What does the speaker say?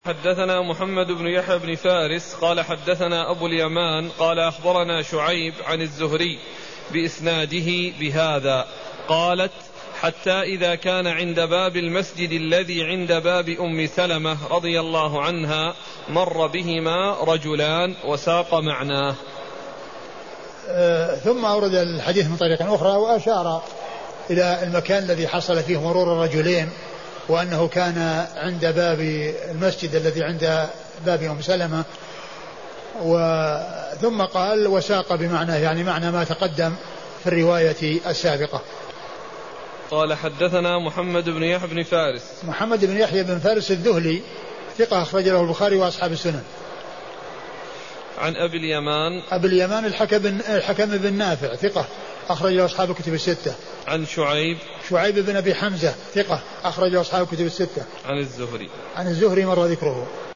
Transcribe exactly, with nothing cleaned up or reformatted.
حدثنا محمد بن يحيى بن فارس قال حدثنا أبو اليمان قال أخبرنا شعيب عن الزهري بإسناده بهذا. قالت: حتى إذا كان عند باب المسجد الذي عند باب أم سلمة رضي الله عنها مر بهما رجلان وساق معناه. أه ثم أورد الحديث من طريق أخرى وأشار إلى المكان الذي حصل فيه مرور الرجلين، وأنه كان عند باب المسجد الذي عند باب أم سلمة، ثم قال وساق بمعنى يعني معنى ما تقدم في الرواية السابقة. قال: حدثنا محمد بن يحيى بن فارس. محمد بن يحيى بن فارس الذهلي ثقة أخرج له البخاري وأصحاب السنن. عن أبي اليمان. أبي اليمان الحكم, الحكم بن نافع ثقة أخرج له أصحاب الكتب الستة. عن شعيب. شعيب بن أبي حمزة ثقة أخرج له أصحاب الكتب الستة. عن الزهري. عن الزهري مر ذكره.